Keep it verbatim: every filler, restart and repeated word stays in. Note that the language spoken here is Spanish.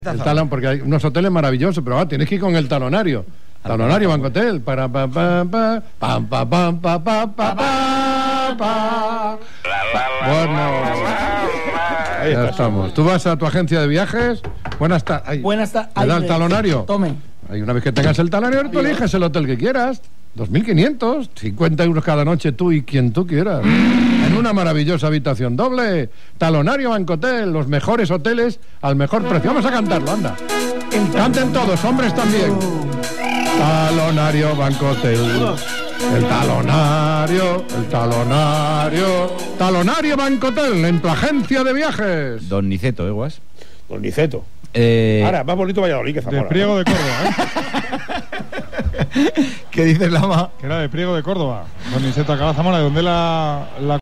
El talón, porque hay unos hoteles maravillosos, pero ah, tienes que ir con el talonario. Talonario Bancotel. Para pa pa pa pam pa pam pa pa pa pa pa. Bueno, ahí ya estamos. Tú vas a tu agencia de viajes. Buenas tardes. Buenas tardes. ¿Te da el talonario? Tome. Ahí una vez que tengas el talonario, tú eliges el hotel que quieras. dos mil quinientos, cincuenta euros cada noche tú y quien tú quieras. En una maravillosa habitación doble. Talonario Bancotel, los mejores hoteles al mejor precio. Vamos a cantarlo, anda. Canten todos, hombres también. Talonario Bancotel. El talonario, el talonario. Talonario Bancotel, en tu agencia de viajes. Don Niceto, ¿eh, Guas? Don Niceto. Eh... Ahora, más bonito Valladolid que Zamora. De Priego de Córdoba, ¿eh? ¿Qué dices, Lama? Que era de Priego de Córdoba. Don Niceto acaba Zamora, de donde la, la